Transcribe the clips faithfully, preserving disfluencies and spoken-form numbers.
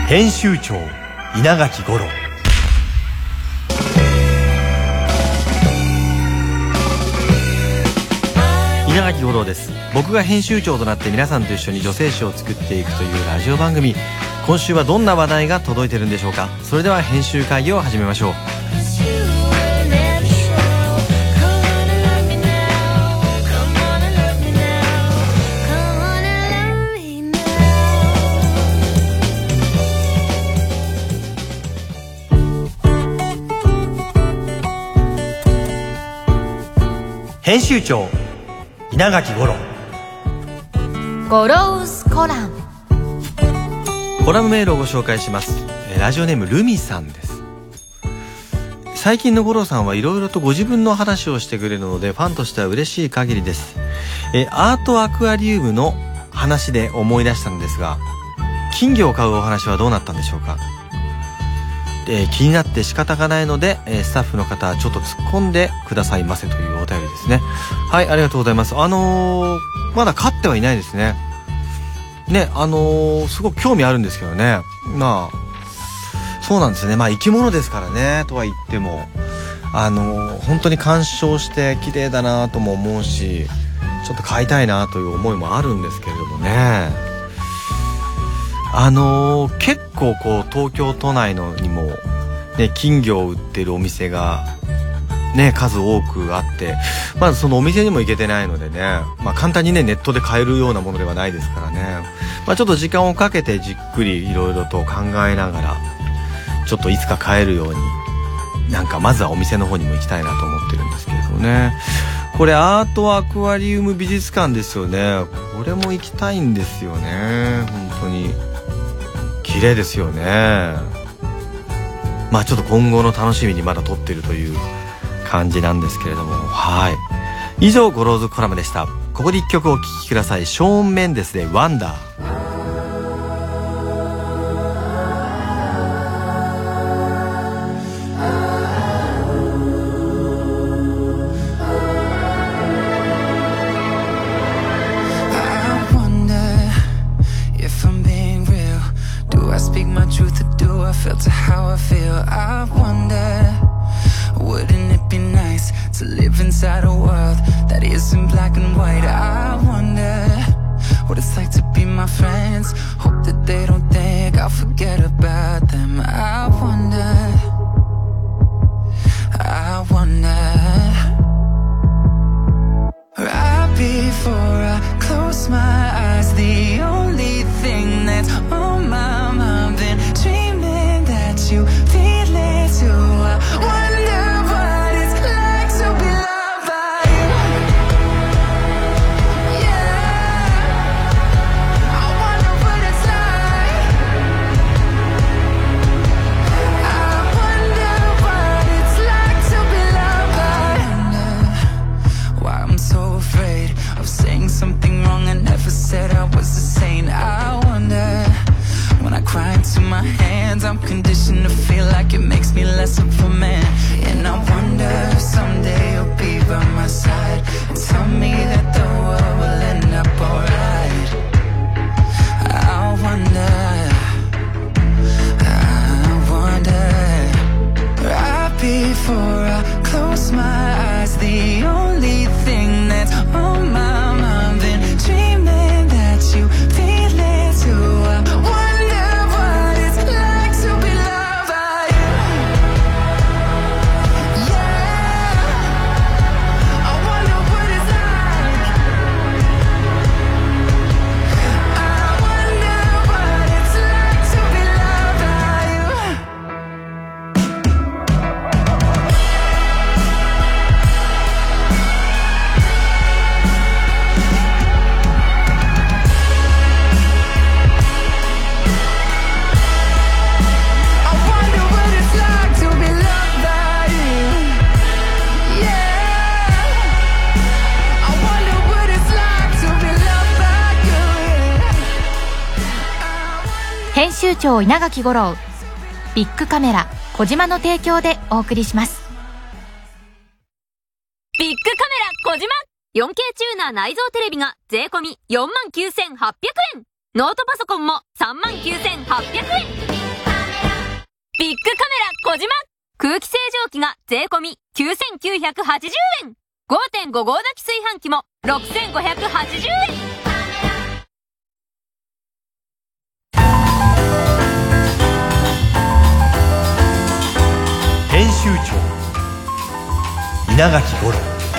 編集長稲垣吾郎。稲垣吾郎です。僕が編集長となって皆さんと一緒に女性誌を作っていくというラジオ番組。今週はどんな話題が届いてるんでしょうか。それでは編集会議を始めましょう。編集長稲垣吾郎。 ゴローズコラム。 コラムメールをご紹介します。ラジオネームルミさんです。最近の吾郎さんはいろいろとご自分の話をしてくれるのでファンとしては嬉しい限りです。えアートアクアリウムの話で思い出したのですが、金魚を飼うお話はどうなったんでしょうか。えー、気になって仕方がないので、えー、スタッフの方はちょっと突っ込んでくださいませというお便りですね。はい、ありがとうございます。あのー、まだ飼ってはいないですね。ね、あのー、すごく興味あるんですけどね。まあそうなんですよね。まあ生き物ですからね、とは言ってもあのー、本当に鑑賞して綺麗だなとも思うし、ちょっと飼いたいなという思いもあるんですけれどもね。あのー、結構こう東京都内のにも、ね、金魚を売ってるお店が、ね、数多くあって、まずそのお店にも行けてないのでね、まあ、簡単にねネットで買えるようなものではないですからね、まあ、ちょっと時間をかけてじっくりいろいろと考えながらちょっといつか買えるように、なんかまずはお店の方にも行きたいなと思ってるんですけれどもね。これアートアクアリウム美術館ですよね。これも行きたいんですよね。本当に綺麗ですよね。まあちょっと今後の楽しみにまだ撮ってるという感じなんですけれども、はい。以上ゴローズコラムでした。ここで一曲お聴きください。ショーン・メンデスでワンダー。 Filter how I feel. I wonder, wouldn't it be nice to live inside a world that isn't black and white? I wonder what it's like to be my friends. Hope that they don't think I'll forget about them. I wonder, I wonder. Right before I close my eyes, the only thing that's on my mind, been dreaming that you feel it too. I wonder what it's like to be loved by you. Yeah, I wonder what it's like. I wonder what it's like to be loved by you. I wonder why I'm so afraid of saying something wrong I never said I was a saint. I wonder, when I cry into my hands, I'm conditioned to feel like it makes me less of a man. And I wonder if someday you'll be by my side and tell me that the world will end up alright. I wonder, I wonder. Right before I close my eyes, the only thing that's on my mind, been dreaming that you feel it too. I wonder what it's like to be loved by you. Yeah, I wonder what it's like. I wonder what it's like to be loved by you. 編集長稲垣吾郎、ビッグカメラ小島の提供でお送りします。 ビッグカメラ小島 よんケー チューナー内蔵テレビが税込み よんまんきゅうせんはっぴゃくえん、ノートパソコンも さんまんきゅうせんはっぴゃくえん。 ビッグカメラ小島。空気清浄機が税込みきゅうせんきゅうひゃくはちじゅうえん。ごてんご 合炊き炊飯器もろくせんごひゃくはちじゅうえん。 編集長稲垣吾郎。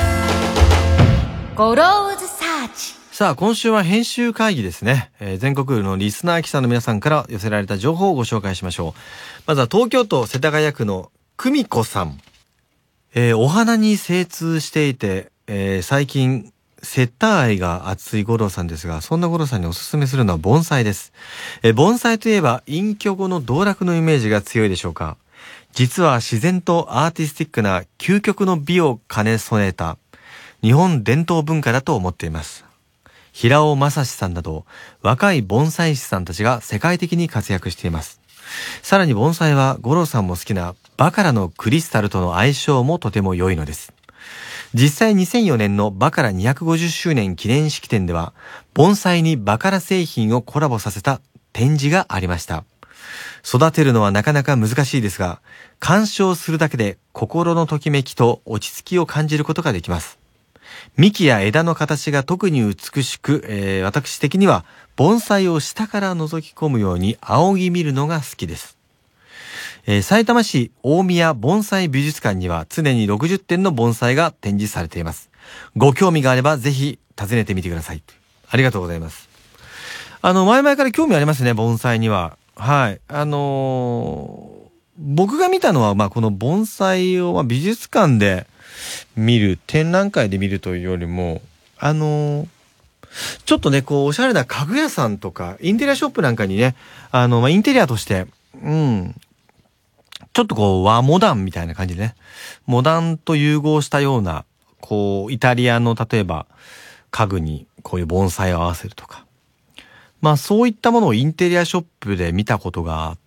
ゴローズサーチ。 さあ、今週は編集会議ですね、えー、全国のリスナー記者の皆さんから寄せられた情報をご紹介しましょう。まずは東京都世田谷区の久美子さん。えー、お花に精通していて、えー、最近セッター愛が熱い五郎さんですが、そんな五郎さんにおすすめするのは盆栽です。えー、盆栽といえば隠居後の道楽のイメージが強いでしょうか。実は自然とアーティスティックな究極の美を兼ね備えた日本伝統文化だと思っています。平尾正史さんなど若い盆栽師さんたちが世界的に活躍しています。さらに盆栽は五郎さんも好きなバカラのクリスタルとの相性もとても良いのです。実際にせんよねんのバカラにひゃくごじゅっしゅうねん記念式典では盆栽にバカラ製品をコラボさせた展示がありました。育てるのはなかなか難しいですが、鑑賞するだけで心のときめきと落ち着きを感じることができます。幹や枝の形が特に美しく、えー、私的には盆栽を下から覗き込むように仰ぎ見るのが好きです。えー、埼玉市大宮盆栽美術館には常にろくじゅってんの盆栽が展示されています。ご興味があればぜひ訪ねてみてください。ありがとうございます。あの、前々から興味ありますね、盆栽には。はい。あのー、僕が見たのは、まあ、この盆栽を、まあ、美術館で見る、展覧会で見るというよりも、あのー、ちょっとね、こう、おしゃれな家具屋さんとか、インテリアショップなんかにね、あの、まあ、インテリアとして、うん、ちょっとこう、和モダンみたいな感じでね、モダンと融合したような、こう、イタリアの、例えば、家具にこういう盆栽を合わせるとか、まあそういったものをインテリアショップで見たことがあって、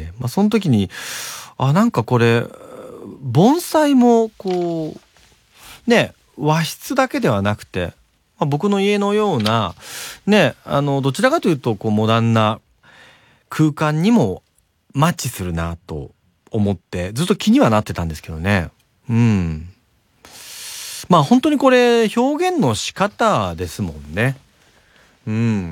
まあその時に、あ、なんかこれ、盆栽もこう、ね、和室だけではなくて、まあ、僕の家のような、ね、あの、どちらかというとこうモダンな空間にもマッチするなと思って、ずっと気にはなってたんですけどね。うん。まあ本当にこれ表現の仕方ですもんね。うん。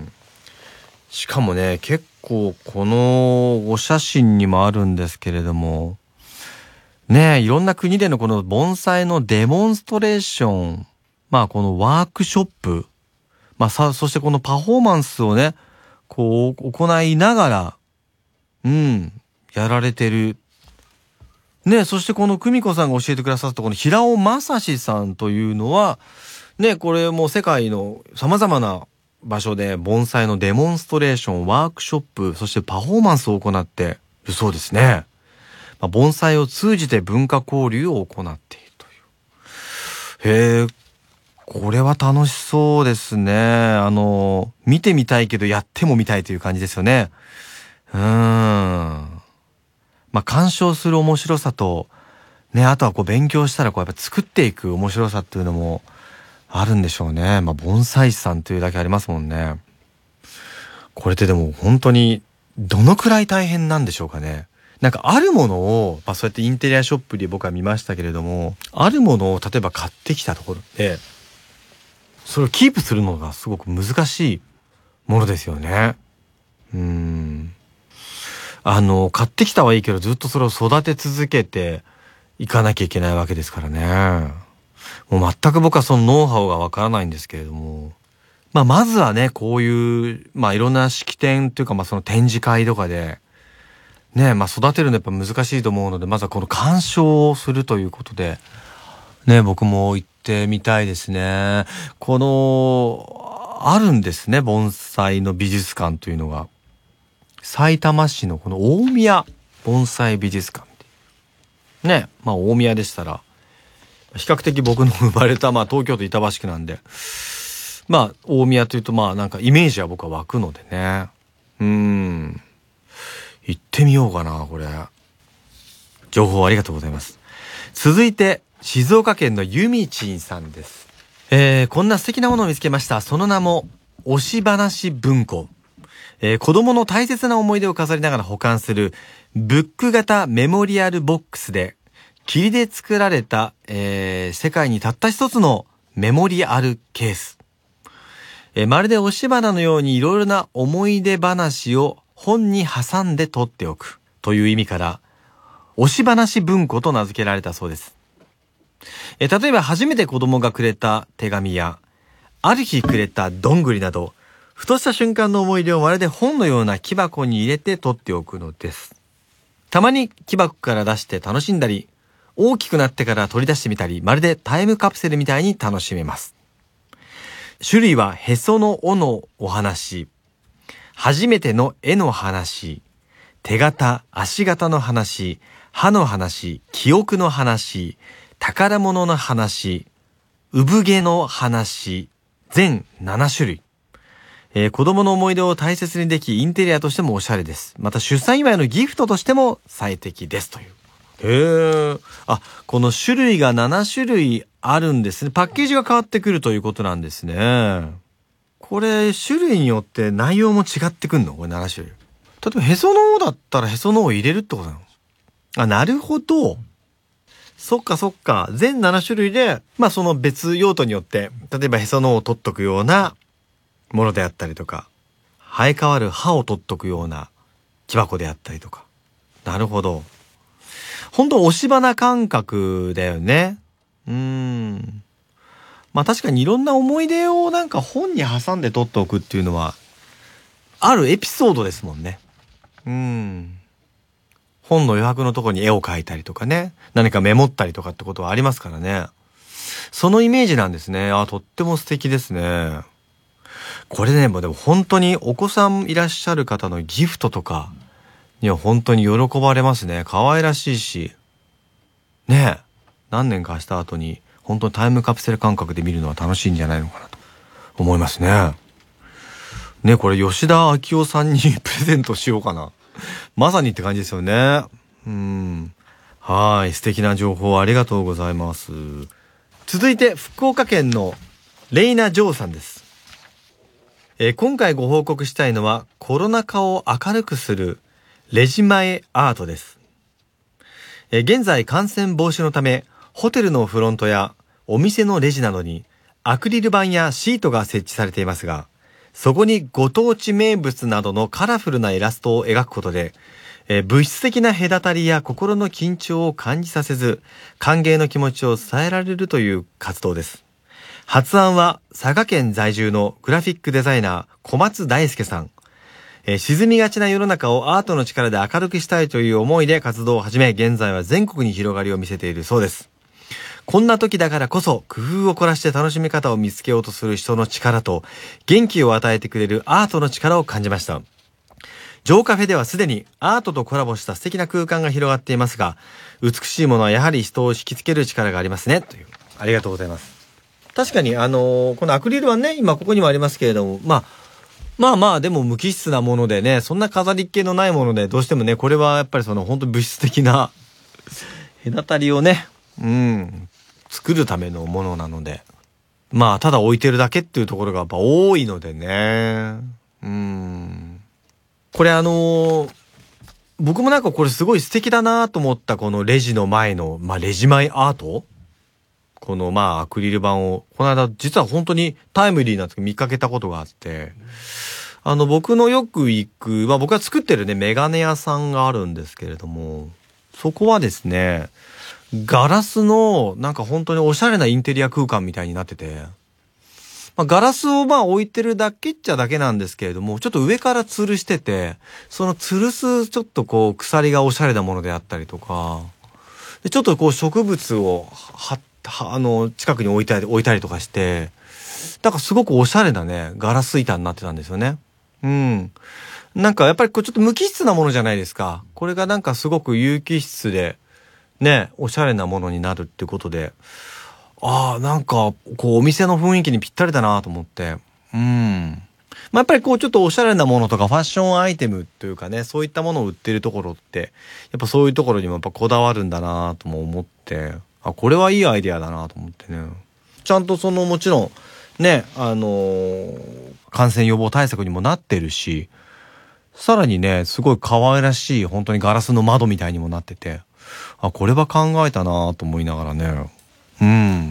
しかもね、結構このお写真にもあるんですけれども、ねえ、いろんな国でのこの盆栽のデモンストレーション、まあこのワークショップ、まあさ、そしてこのパフォーマンスをね、こう行いながら、うん、やられてる。ねえ、そしてこの久美子さんが教えてくださったこの平尾正史さんというのは、ね、これも世界の様々な場所で盆栽のデモンストレーション、ワークショップ、そしてパフォーマンスを行っているそうですね。まあ、盆栽を通じて文化交流を行っているという。へえ、これは楽しそうですね。あの、見てみたいけどやってもみたいという感じですよね。うーん。まあ、鑑賞する面白さと、ね、あとはこう勉強したらこうやっぱ作っていく面白さっていうのもあるんでしょうね。まあ、盆栽師さんというだけありますもんね。これってでも本当にどのくらい大変なんでしょうかね。なんかあるものを、まあそうやってインテリアショップで僕は見ましたけれども、あるものを例えば買ってきたところで、それをキープするのがすごく難しいものですよね。うーん。あの、買ってきたはいいけどずっとそれを育て続けていかなきゃいけないわけですからね。もう全く僕はそのノウハウがわからないんですけれども、まあまずはね、こういう、まあいろんな式典というかまあその展示会とかで、ね、まあ育てるのやっぱ難しいと思うので、まずはこの鑑賞をするということで、ね、僕も行ってみたいですね。この、あるんですね、盆栽の美術館というのが。埼玉市のこの大宮盆栽美術館っていう。ね、まあ大宮でしたら、比較的僕の生まれた、まあ東京都板橋区なんで、まあ大宮というとまあなんかイメージは僕は湧くのでね。うーん。行ってみようかな、これ。情報ありがとうございます。続いて、静岡県のゆみちんさんです。えー、こんな素敵なものを見つけました。その名も、推し話文庫。 えー、子供の大切な思い出を飾りながら保管するブック型メモリアルボックスで、霧で作られた、えー、世界にたった一つのメモリアルケース。えー、まるで押し花のようにいろいろな思い出話を本に挟んで取っておくという意味から、押し話文庫と名付けられたそうです。えー、例えば初めて子供がくれた手紙や、ある日くれたどんぐりなど、ふとした瞬間の思い出をまるで本のような木箱に入れて取っておくのです。たまに木箱から出して楽しんだり、大きくなってから取り出してみたり、まるでタイムカプセルみたいに楽しめます。種類はへその緒のお話、初めての絵の話、手形、足形の話、歯の話、記憶の話、宝物の話、産毛の話、全なな種類。えー、子供の思い出を大切にでき、インテリアとしてもおしゃれです。また出産祝いのギフトとしても最適ですという。へえ。あ、この種類がなな種類あるんですね。パッケージが変わってくるということなんですね。これ、種類によって内容も違ってくんの？これなな種類。例えば、へその緒だったらへその緒を入れるってことなの？あ、なるほど。そっかそっか。全なな種類で、まあその別用途によって、例えばへその緒を取っとくようなものであったりとか、生え変わる歯を取っとくような木箱であったりとか。なるほど。本当押し花感覚だよね。うーん。まあ確かにいろんな思い出をなんか本に挟んで取っておくっていうのは、あるエピソードですもんね。うーん。本の余白のところに絵を描いたりとかね。何かメモったりとかってことはありますからね。そのイメージなんですね。あ、とっても素敵ですね。これね、もうでも本当にお子さんいらっしゃる方のギフトとかには本当に喜ばれますね。可愛らしいし。ねえ。何年かした後に本当にタイムカプセル感覚で見るのは楽しいんじゃないのかなと思いますね。ね、これ吉田明夫さんにプレゼントしようかな。まさにって感じですよね。うん。はい。素敵な情報ありがとうございます。続いて、福岡県のレイナ・ジョーさんです。えー、今回ご報告したいのは、コロナ禍を明るくするレジ前アートです。えー、現在感染防止のため、ホテルのフロントやお店のレジなどにアクリル板やシートが設置されていますが、そこにご当地名物などのカラフルなイラストを描くことで、えー、物質的な隔たりや心の緊張を感じさせず、歓迎の気持ちを伝えられるという活動です。発案は佐賀県在住のグラフィックデザイナー小松大輔さん。えー、沈みがちな世の中をアートの力で明るくしたいという思いで活動を始め、現在は全国に広がりを見せているそうです。こんな時だからこそ工夫を凝らして楽しみ方を見つけようとする人の力と元気を与えてくれるアートの力を感じました。ジョーカフェではすでにアートとコラボした素敵な空間が広がっていますが、美しいものはやはり人を引きつける力がありますね。という。ありがとうございます。確かにあのー、このアクリルはね、今ここにもありますけれども、まあ、まあまあでも無機質なものでね、そんな飾り気のないもので、どうしてもね、これはやっぱりその本当に物質的な隔たりをね、うん、作るためのものなので、まあただ置いてるだけっていうところがやっぱ多いのでね。うん。これあのー、僕もなんかこれすごい素敵だなと思ったこのレジの前の、まあレジ前アート？このまあアクリル板を、この間実は本当にタイムリーなんですけど見かけたことがあって、あの僕のよく行く、まあ僕が作ってるね、メガネ屋さんがあるんですけれども、そこはですね、ガラスのなんか本当におしゃれなインテリア空間みたいになってて、まあ、ガラスをまあ置いてるだけっちゃだけなんですけれども、ちょっと上から吊るしてて、その吊るすちょっとこう鎖がおしゃれなものであったりとか、でちょっとこう植物をははあの近くに置いたり置いたりとかして、だからすごくおしゃれなねガラス板になってたんですよね。うん。なんかやっぱりこうちょっと無機質なものじゃないですか。これがなんかすごく有機質でね、おしゃれなものになるってことで、ああ、なんかこうお店の雰囲気にぴったりだなと思って、うん。まあ、やっぱりこうちょっとおしゃれなものとかファッションアイテムというかね、そういったものを売ってるところって、やっぱそういうところにもやっぱこだわるんだなとも思って、あ、これはいいアイデアだなと思ってね。ちゃんとそのもちろんね、あのー、感染予防対策にもなってるし、 さらにね、すごい可愛らしい本当にガラスの窓みたいにもなってて、あ、これは考えたなと思いながらね。うん。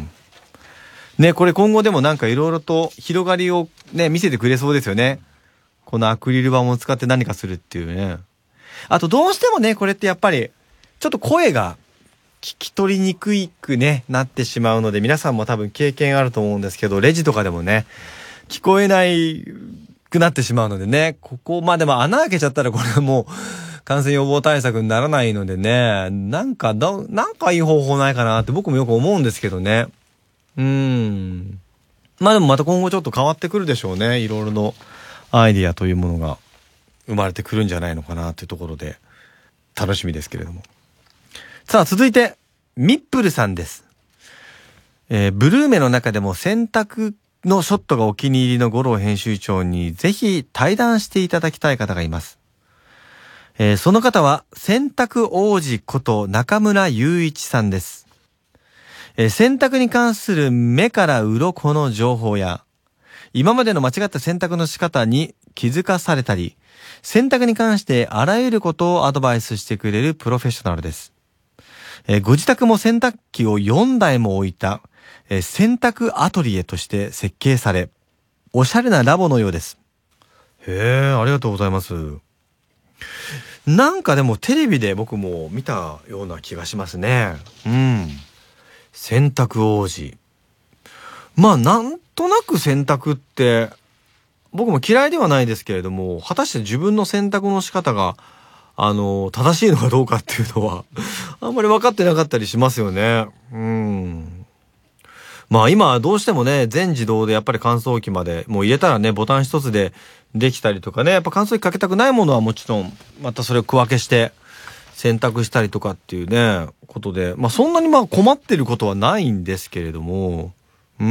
ね、これ今後でもなんかいろいろと広がりをね、見せてくれそうですよね。このアクリル板を使って何かするっていうね。あとどうしてもね、これってやっぱり、ちょっと声が聞き取りにくいくね、なってしまうので、皆さんも多分経験あると思うんですけど、レジとかでもね、聞こえないくなってしまうのでね、ここまでも穴開けちゃったらこれもう感染予防対策にならないのでね、なんかだ、なんかいい方法ないかなって僕もよく思うんですけどね。うーん。まあでもまた今後ちょっと変わってくるでしょうね。いろいろのアイディアというものが生まれてくるんじゃないのかなっていうところで楽しみですけれども。さあ続いてミップルさんです。えー、ブルーメの中でも選択のショットがお気に入りの五郎編集長にぜひ対談していただきたい方がいます。えー、その方は選択王子こと中村雄一さんです。えー、選択に関する目から鱗の情報や今までの間違った選択の仕方に気づかされたり、選択に関してあらゆることをアドバイスしてくれるプロフェッショナルです。えー、ご自宅も洗濯機をよんだいも置いた、えー、洗濯アトリエとして設計され、おしゃれなラボのようです。へえ、ありがとうございます。なんかでもテレビで僕も見たような気がしますね。うん。洗濯王子。まあなんとなく洗濯って僕も嫌いではないですけれども、果たして自分の選択の仕方があの正しいのかどうかっていうのはあんまり分かってなかったりしますよね。うん。まあ今はどうしてもね、全自動でやっぱり乾燥機までもう入れたらね、ボタン一つでできたりとかね、やっぱ乾燥機かけたくないものはもちろんまたそれを区分けして選択したりとかっていうねことで、まあそんなにまあ困ってることはないんですけれども、うん、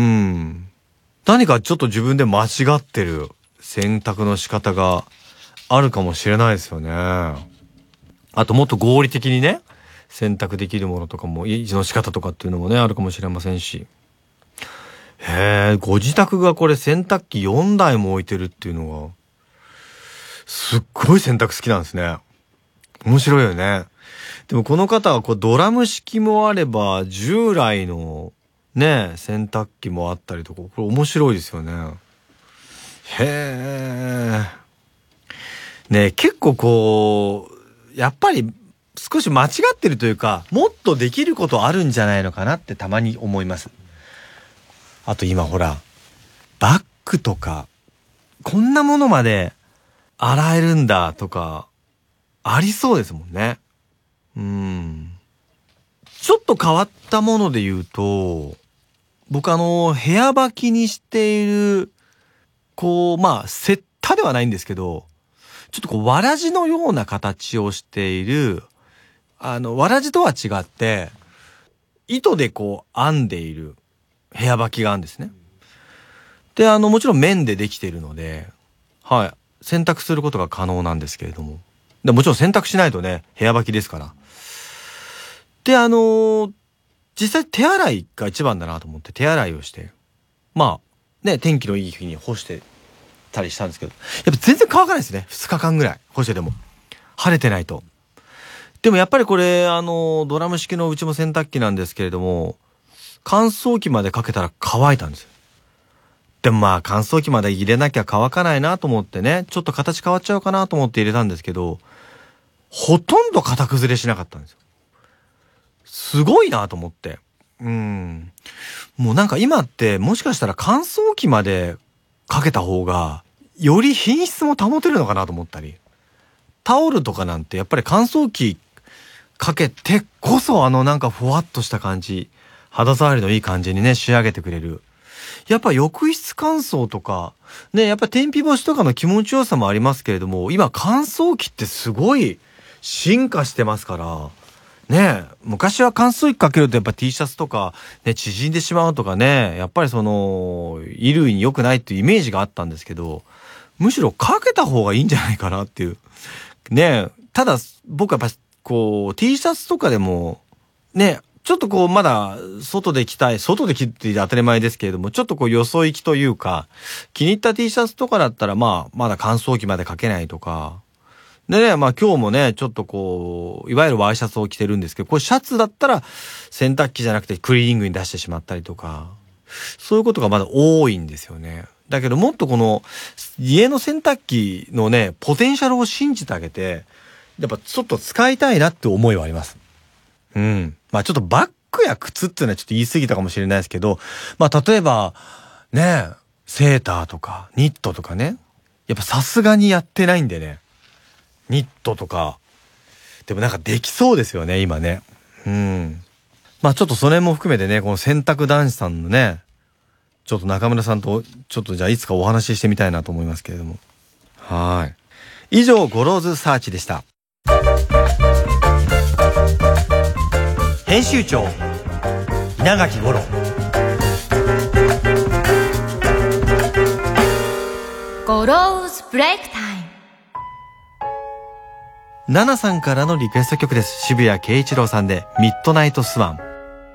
何かちょっと自分で間違ってる選択の仕方があるかもしれないですよね。あともっと合理的にね選択できるものとかも、維持の仕方とかっていうのもねあるかもしれませんし。へえ、ご自宅がこれ洗濯機よんだいも置いてるっていうのがすっごい洗濯好きなんですね。面白いよね。でもこの方はこうドラム式もあれば従来のね洗濯機もあったりとか、これ面白いですよね。へえ。ね、結構こうやっぱり少し間違ってるというか、もっとできることあるんじゃないのかなってたまに思います。あと今ほらバッグとかこんなものまで洗えるんだとかありそうですもんね。うーん。ちょっと変わったもので言うと、僕あの部屋履きにしているこうまあセッタではないんですけど、ちょっとこうわらじのような形をしている、あのわらじとは違って糸でこう編んでいる部屋履きがあるんですね。であのもちろん綿でできているので、はい、洗濯することが可能なんですけれども、でもちろん洗濯しないとね部屋履きですから。であのー、実際手洗いが一番だなと思って手洗いをして、まあね天気のいい日に干してたりしたんですけど、やっぱ全然乾かないですね。ふつかかんぐらい干してても晴れてないと。でもやっぱりこれあのー、ドラム式のうちも洗濯機なんですけれども、乾燥機までかけたら乾いたんですよ。でもまあ乾燥機まで入れなきゃ乾かないなと思ってね、ちょっと形変わっちゃうかなと思って入れたんですけど、ほとんど型崩れしなかったんですよ。すごいなと思って。うん。もうなんか今ってもしかしたら乾燥機までかけた方がより品質も保てるのかなと思ったり、タオルとかなんてやっぱり乾燥機かけてこそあのなんかふわっとした感じ、肌触りのいい感じにね仕上げてくれる。やっぱ浴室乾燥とかね、やっぱ天日干しとかの気持ちよさもありますけれども、今乾燥機ってすごい進化してますからね。昔は乾燥機かけるとやっぱ T シャツとかね縮んでしまうとかね、やっぱりその衣類に良くないっていうイメージがあったんですけど、むしろかけた方がいいんじゃないかなっていうね。ただ僕はやっぱこう T シャツとかでもね、ちょっとこうまだ外で着たい、外で着て当たり前ですけれども、ちょっとこうよそ行きというか、気に入った T シャツとかだったらまあまだ乾燥機までかけないとか、 でね、まあ今日もね、ちょっとこう、いわゆるワイシャツを着てるんですけど、これシャツだったら洗濯機じゃなくてクリーニングに出してしまったりとか、そういうことがまだ多いんですよね。だけどもっとこの家の洗濯機のね、ポテンシャルを信じてあげて、やっぱちょっと使いたいなって思いはあります。うん。まあちょっとバッグや靴っていうのはちょっと言い過ぎたかもしれないですけど、まあ例えば、ね、セーターとかニットとかね、やっぱさすがにやってないんでね、ニットとか、でもなんかできそうですよね、今ね。うん。まあちょっとそれも含めてね、この洗濯男子さんのね、ちょっと中村さんと、ちょっとじゃあいつかお話ししてみたいなと思いますけれども。はい。以上、ゴローズサーチでした。編集長、稲垣吾郎。 ゴローズブレイクタイム。 ナナさんからのリクエスト曲です。渋谷慶一郎さんでミッドナイトスワン。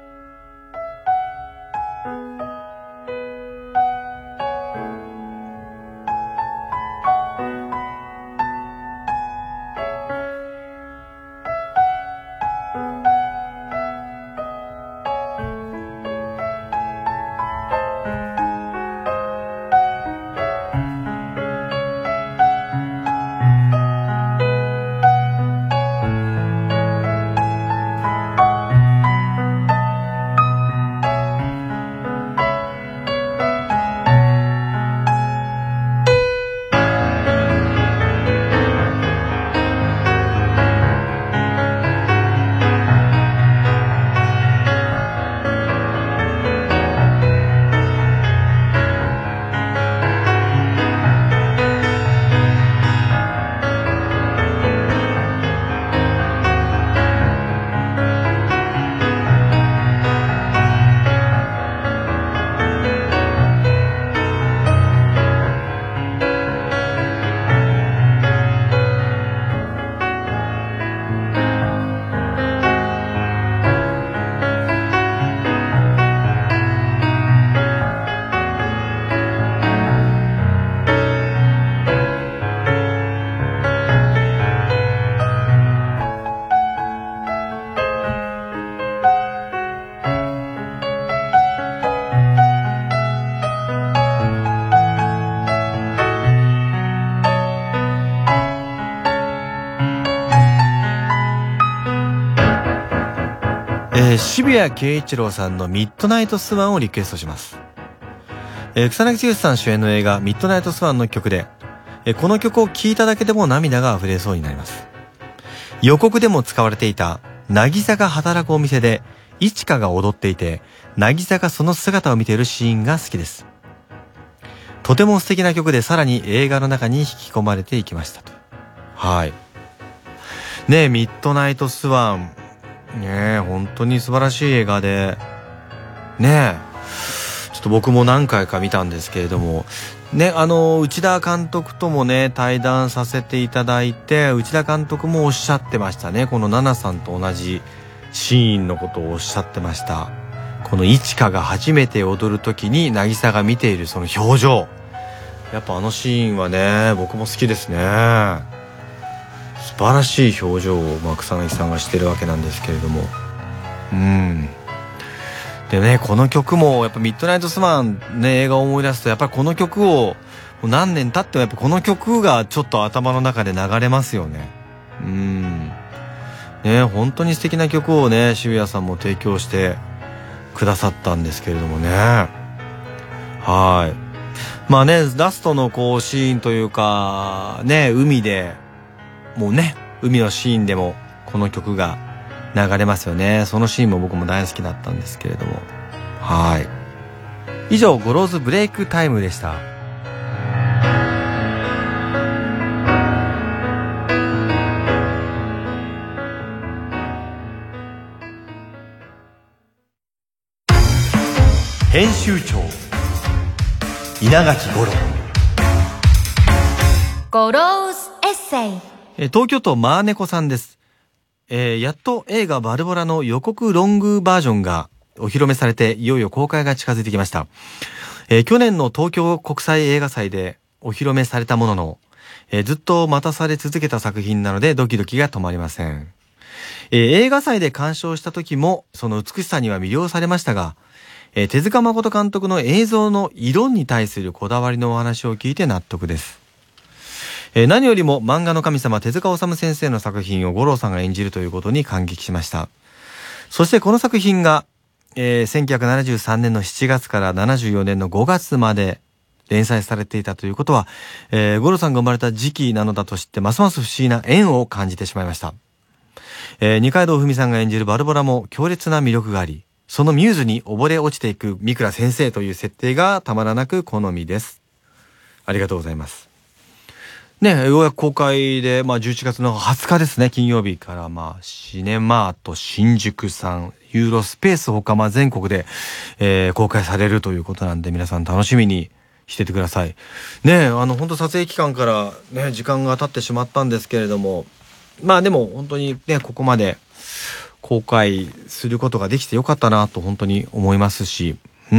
えー、渋谷慶一郎さんのミッドナイトスワンをリクエストします。えー、草薙剛さん主演の映画ミッドナイトスワンの曲で、えー、この曲を聴いただけでも涙が溢れそうになります。予告でも使われていた渚が働くお店でいちかが踊っていて、渚がその姿を見ているシーンが好きです。とても素敵な曲で、さらに映画の中に引き込まれていきましたと。はいねえ、ミッドナイトスワンねえ、本当に素晴らしい映画でねえ、ちょっと僕も何回か見たんですけれどもね、あの内田監督ともね対談させていただいて、内田監督もおっしゃってましたね。このナナさんと同じシーンのことをおっしゃってました。このいちかが初めて踊る時に渚が見ているその表情、やっぱあのシーンはね僕も好きですね。素晴らしい表情を、まあ、草薙さんがしてるわけなんですけれども、うんでね、この曲もやっぱミッドナイトスワンね、映画を思い出すとやっぱりこの曲をもう何年経ってもやっぱこの曲がちょっと頭の中で流れますよね。うんね、本当に素敵な曲をね渋谷さんも提供してくださったんですけれどもね。はい、まあね、ラストのこうシーンというかね、海でもうね、海のシーンでもこの曲が流れますよね。そのシーンも僕も大好きだったんですけれども。はい、以上ゴローズブレイクタイムでした。編集長稲垣吾郎。 ゴローズエッセイ。 え東京都マーネコさんです。えー、やっと映画バルボラの予告ロングバージョンがお披露目されて、いよいよ公開が近づいてきました。えー、去年の東京国際映画祭でお披露目されたものの、 えー、ずっと待たされ続けた作品なのでドキドキが止まりません。えー、映画祭で鑑賞した時もその美しさには魅了されましたが、えー、手塚誠監督の映像の色に対するこだわりのお話を聞いて納得です。えー、何よりも漫画の神様手塚治虫先生の作品を五郎さんが演じるということに感激しました。そしてこの作品が、えー、せんきゅうひゃくななじゅうさんねんのしちがつからななじゅうよねんのごがつまで連載されていたということは、えー、五郎さんが生まれた時期なのだと知ってますます不思議な縁を感じてしまいました。えー、二階堂ふみさんが演じるバルボラも強烈な魅力があり、そのミューズに溺れ落ちていく三倉先生という設定がたまらなく好みです。ありがとうございます。ね、ようやく公開で、まあじゅういちがつのはつかですね、金曜日から、まあシネマート新宿さん、ユーロスペース他、まあ全国で、えー、公開されるということなんで、皆さん楽しみにしててください。ね、あの本当撮影期間からね、時間が経ってしまったんですけれども、まあでも本当にね、ここまで公開することができてよかったなと本当に思いますし、うん、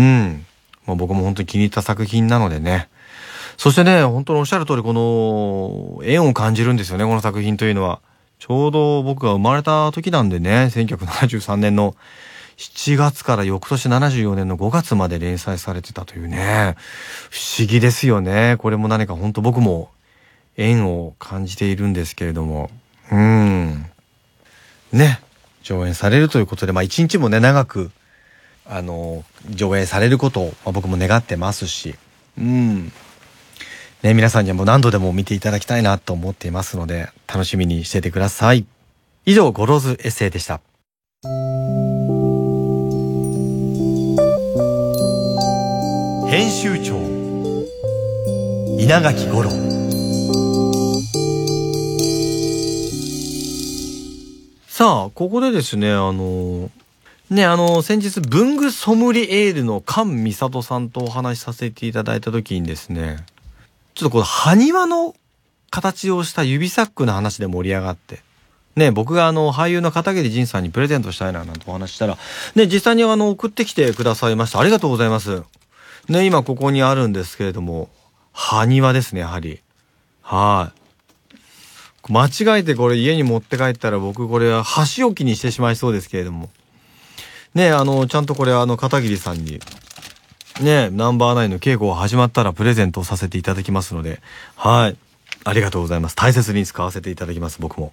もう僕も本当に気に入った作品なのでね。そしてね、本当におっしゃる通りこの縁を感じるんですよね、この作品というのは。ちょうど僕が生まれた時なんでね、せんきゅうひゃくななじゅうさんねんのしちがつから翌年ななじゅうよねんのごがつまで連載されてたというね、不思議ですよね。これも何か本当僕も縁を感じているんですけれども、うーん。ね、上演されるということで、まあ一日もね、長く、あの、上映されることを、まあ、僕も願ってますし、うん。ね、皆さんにはもう何度でも見ていただきたいなと思っていますので、楽しみにしててください。以上、ゴローズエッセイでした。編集長稲垣吾郎。さあ、ここでですね、あの、ね、あの、先日、文具ソムリエールの菅美里さんとお話しさせていただいたときにですね、ちょっとこの埴輪の形をした指サックの話で盛り上がって、ね、僕があの、俳優の片桐仁さんにプレゼントしたいななんてお話したら、ね、実際にあの、送ってきてくださいました。ありがとうございます。ね、今ここにあるんですけれども、埴輪ですね、やはり。はい。間違えてこれ家に持って帰ったら僕これは箸置きにしてしまいそうですけれども。ね、あの、ちゃんとこれあの、片桐さんに、ね、ナンバーナインの稽古が始まったらプレゼントをさせていただきますので、はい。ありがとうございます。大切に使わせていただきます、僕も。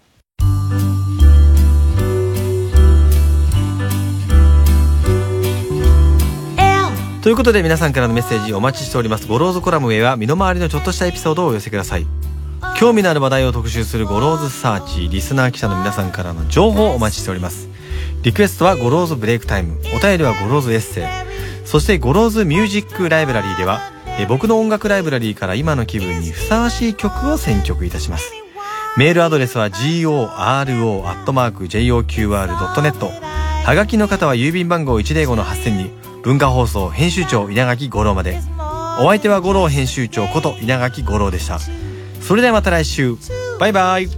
ということで皆さんからのメッセージお待ちしております。ゴローズコラムへは身の回りのちょっとしたエピソードをお寄せください。興味のある話題を特集するゴローズサーチ、リスナー記者の皆さんからの情報をお待ちしております。リクエストはゴローズブレイクタイム、お便りはゴローズエッセイ、そしてゴローズミュージックライブラリーではえ僕の音楽ライブラリーから今の気分にふさわしい曲を選曲いたします。メールアドレスは ゴロー アットマーク ジェイオーキューアール ドットネット、 はがきの方は郵便番号 いちゼロごのはっせんに文化放送編集長稲垣吾郎まで。お相手は五郎編集長こと稲垣吾郎でした。それではまた来週、バイバイ。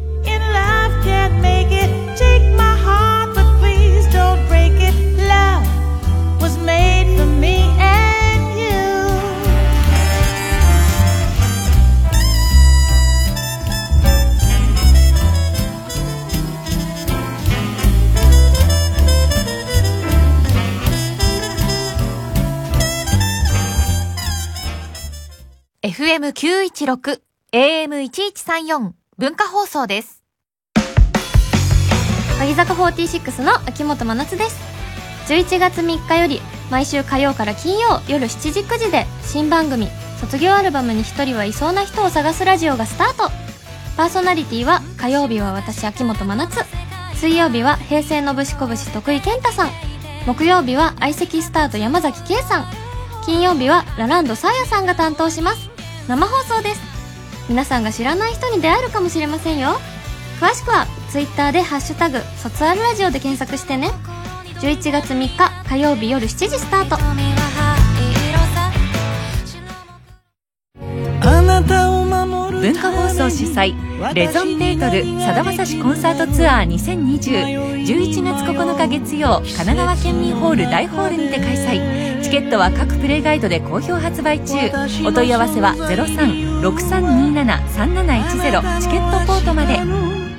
エフエムきゅういちろく、エーエムせんいちさんよん 文化放送です。 乃木坂フォーティーシックスの秋元真夏です。じゅういちがつみっかより毎週火曜から金曜夜しちじくじで新番組卒業アルバムに一人はいそうな人を探すラジオがスタート。パーソナリティは火曜日は私秋元真夏、水曜日は平成のぶしこぶし徳井健太さん、木曜日は相席スタート山崎圭さん、金曜日はラランドサーヤさんが担当します。生放送です。皆さんが知らない人に出会えるかもしれませんよ。詳しくはツイッターでハッシュタグ卒アルラジオで検索してね。じゅういちがつみっか火曜日夜しちじスタート。 文化放送主催レゾンペートルさだまさしコンサートツアーにせんにじゅう、じゅういちがつここのか月曜神奈川県民ホール大ホールにて開催。 チケットは各プレイガイドで好評発売中。お問い合わせは ゼロさん ろくさんにーなな さんなないちゼロ チケットポートまで。